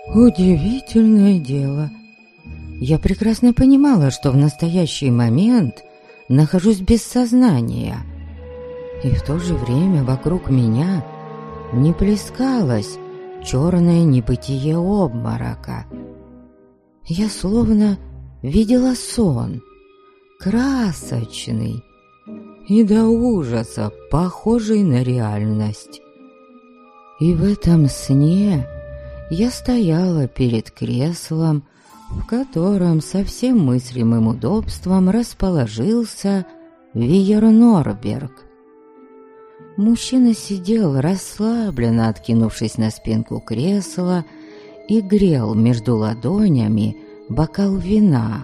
Удивительное дело. Я прекрасно понимала, что в настоящий момент нахожусь без сознания. И в то же время вокруг меня не плескалось черное небытие обморока. Я словно видела сон, красочный и до ужаса похожий на реальность. И в этом сне я стояла перед креслом, в котором со всем мыслимым удобством расположился Виер Норберг. Мужчина сидел расслабленно, откинувшись на спинку кресла, и грел между ладонями бокал вина.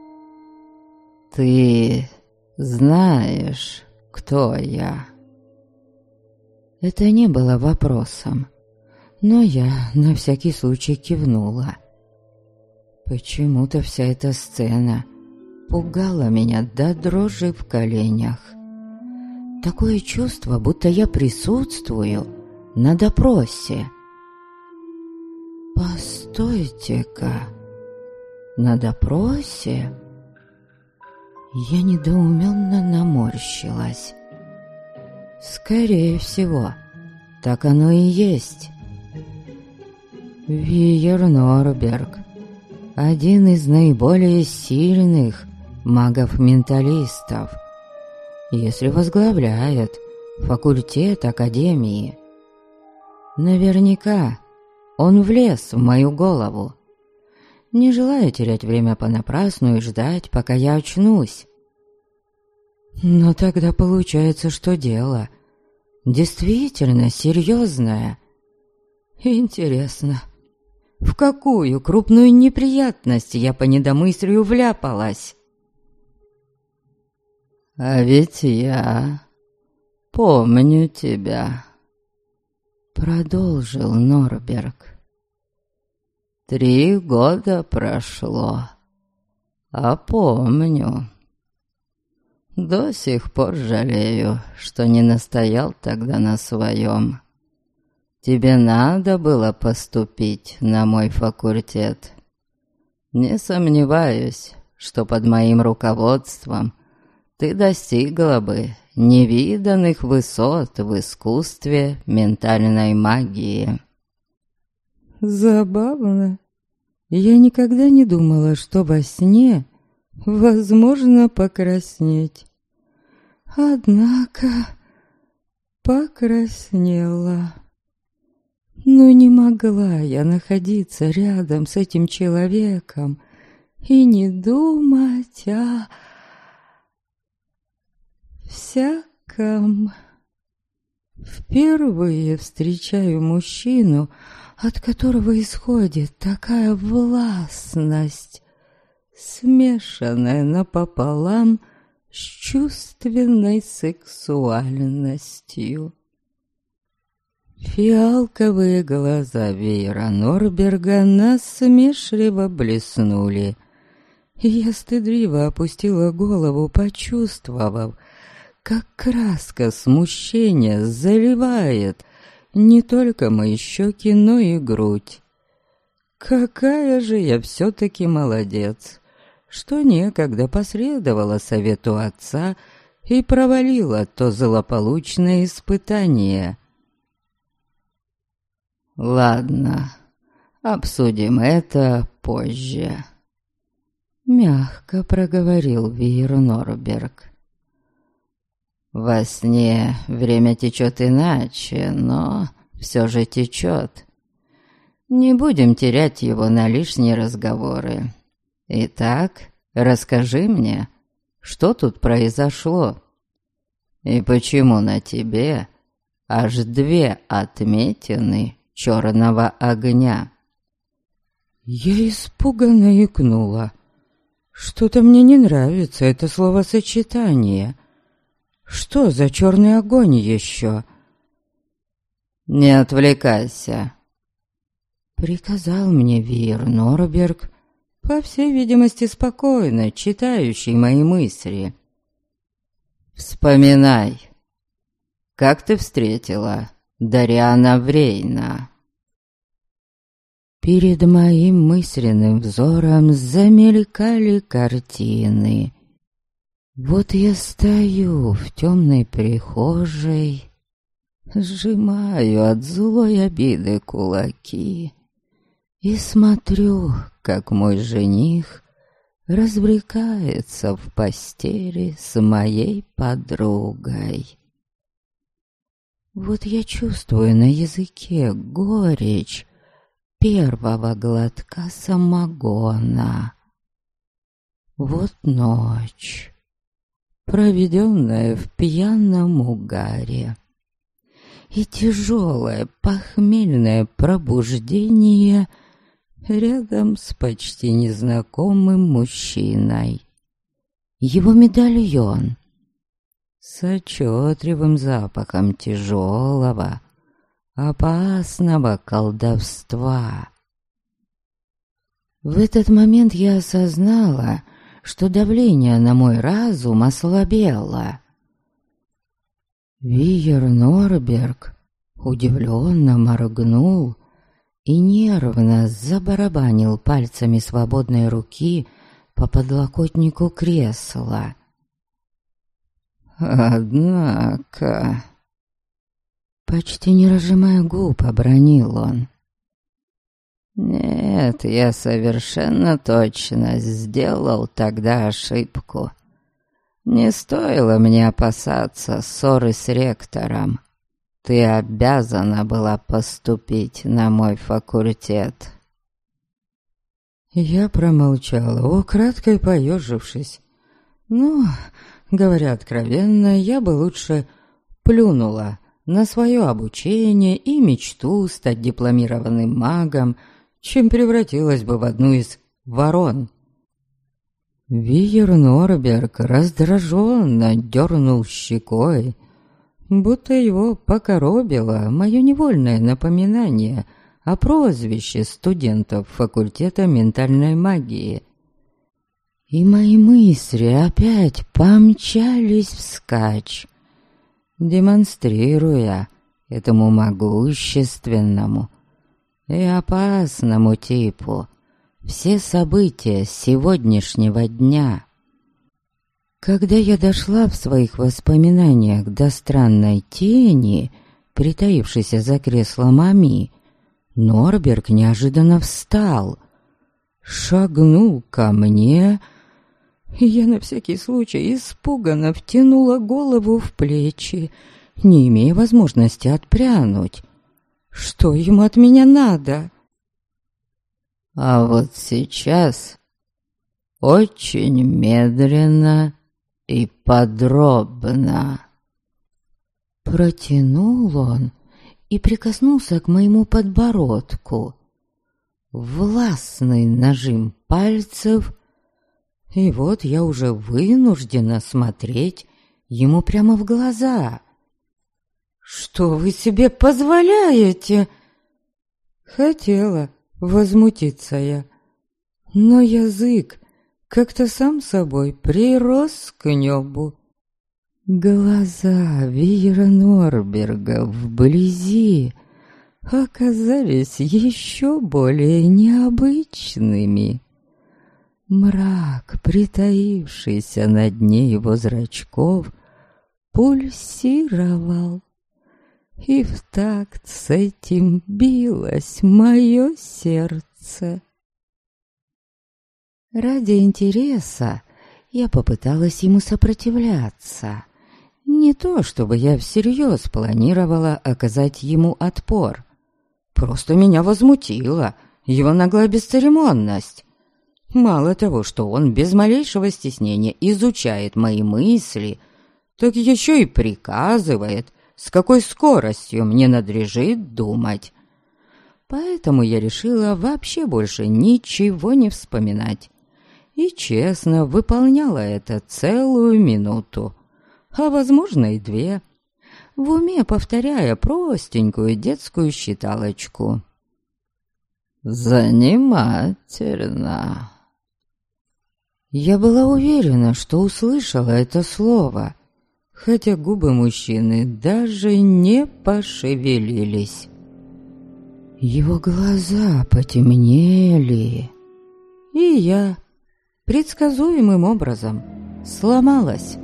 «Ты знаешь, кто я?» Это не было вопросом, но я на всякий случай кивнула. Почему-то вся эта сцена пугала меня до дрожи в коленях. Такое чувство, будто я присутствую на допросе. Постойте-ка, на допросе? Я недоуменно наморщилась. Скорее всего, так оно и есть. Виер Норберг, один из наиболее сильных магов-менталистов, если возглавляет факультет Академии. Наверняка он влез в мою голову, не желая терять время понапрасну и ждать, пока я очнусь. Но тогда получается, что дело действительно серьезное. Интересно, в какую крупную неприятность я по недомыслию вляпалась? «А ведь я помню тебя», — продолжил Норберг. 3 года прошло, а помню. До сих пор жалею, что не настоял тогда на своем. Тебе надо было поступить на мой факультет. Не сомневаюсь, что под моим руководством ты достигла бы невиданных высот в искусстве ментальной магии. Забавно. Я никогда не думала, что во сне возможно покраснеть. Однако покраснела. Но не могла я находиться рядом с этим человеком и не думать о всяком. Впервые встречаю мужчину, от которого исходит такая властность, смешанная напополам с чувственной сексуальностью. Фиалковые глаза Виера Норберга насмешливо блеснули, и я стыдливо опустила голову, почувствовав, как краска смущения заливает не только мои щеки, но и грудь. Какая же я все-таки молодец, что некогда последовала совету отца и провалила то злополучное испытание. «Ладно, обсудим это позже», — мягко проговорил Виер Норберг. «Во сне время течет иначе, но все же течет. Не будем терять его на лишние разговоры. Итак, расскажи мне, что тут произошло? И почему на тебе аж 2 отметины черного огня?» Я испуганно икнула. Что-то мне не нравится это словосочетание. Что за черный огонь еще? «Не отвлекайся», — приказал мне Виер Норберг, по всей видимости спокойно читающий мои мысли. «Вспоминай, как ты встретила Дариана Врейна?» Перед моим мысленным взором замелькали картины. Вот я стою в темной прихожей, сжимаю от злой обиды кулаки и смотрю, как мой жених развлекается в постели с моей подругой. Вот я чувствую на языке горечь первого глотка самогона. Вот ночь, проведенная в пьяном угаре, и тяжелое похмельное пробуждение рядом с почти незнакомым мужчиной. Его медальон с отчетливым запахом тяжелого, опасного колдовства. В этот момент я осознала, что давление на мой разум ослабело. Виер Норберг удивленно моргнул и нервно забарабанил пальцами свободной руки по подлокотнику кресла. «Однако...» Почти не разжимая губ, обронил он. «Нет, я совершенно точно сделал тогда ошибку. Не стоило мне опасаться ссоры с ректором. Ты обязана была поступить на мой факультет». Я промолчала, украдкой поежившись. Говоря откровенно, я бы лучше плюнула на свое обучение и мечту стать дипломированным магом, чем превратилась бы в одну из ворон. Виер Норберг раздраженно дернул щекой, будто его покоробило мое невольное напоминание о прозвище студентов факультета ментальной магии. И мои мысли опять помчались вскачь, демонстрируя этому могущественному и опасному типу все события сегодняшнего дня. Когда я дошла в своих воспоминаниях до странной тени, притаившейся за креслом Ами, Норберг неожиданно встал, шагнул ко мне, и я на всякий случай испуганно втянула голову в плечи, не имея возможности отпрянуть. Что ему от меня надо? А вот сейчас очень медленно и подробно протянул он и прикоснулся к моему подбородку. Властный нажим пальцев, и вот я уже вынуждена смотреть ему прямо в глаза. «Что вы себе позволяете?» Хотела возмутиться я, но язык как-то сам собой прирос к небу. Глаза Виера Норберга вблизи оказались еще более необычными. Мрак, притаившийся на дне его зрачков, пульсировал, и в такт с этим билось мое сердце. Ради интереса я попыталась ему сопротивляться. Не то, чтобы я всерьез планировала оказать ему отпор. Просто меня возмутила его наглая бесцеремонность. Мало того, что он без малейшего стеснения изучает мои мысли, так еще и приказывает, с какой скоростью мне надлежит думать. Поэтому я решила вообще больше ничего не вспоминать. И честно выполняла это целую минуту, а возможно и 2, в уме повторяя простенькую детскую считалочку. «Занимательно». Я была уверена, что услышала это слово, хотя губы мужчины даже не пошевелились. Его глаза потемнели, и я предсказуемым образом сломалась.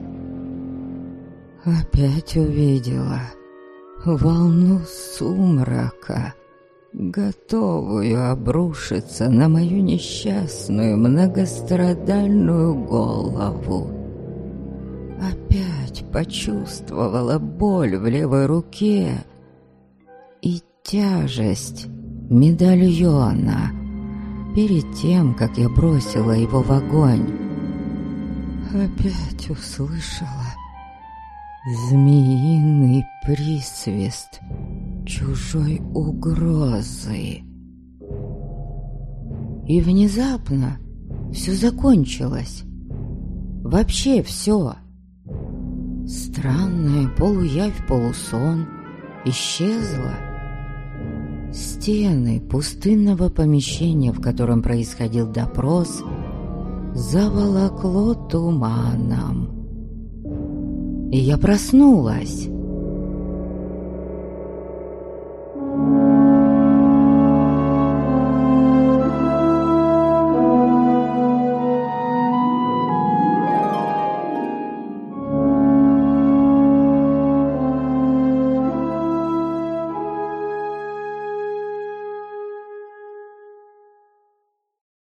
Опять увидела волну сумрака, готовую обрушиться на мою несчастную многострадальную голову. Опять почувствовала боль в левой руке и тяжесть медальона перед тем, как я бросила его в огонь. Опять услышала змеиный присвист чужой угрозы. И внезапно все закончилось. Вообще все. Странная полуявь-полусон исчезла. Стены пустынного помещения, в котором происходил допрос, заволокло туманом. И я проснулась.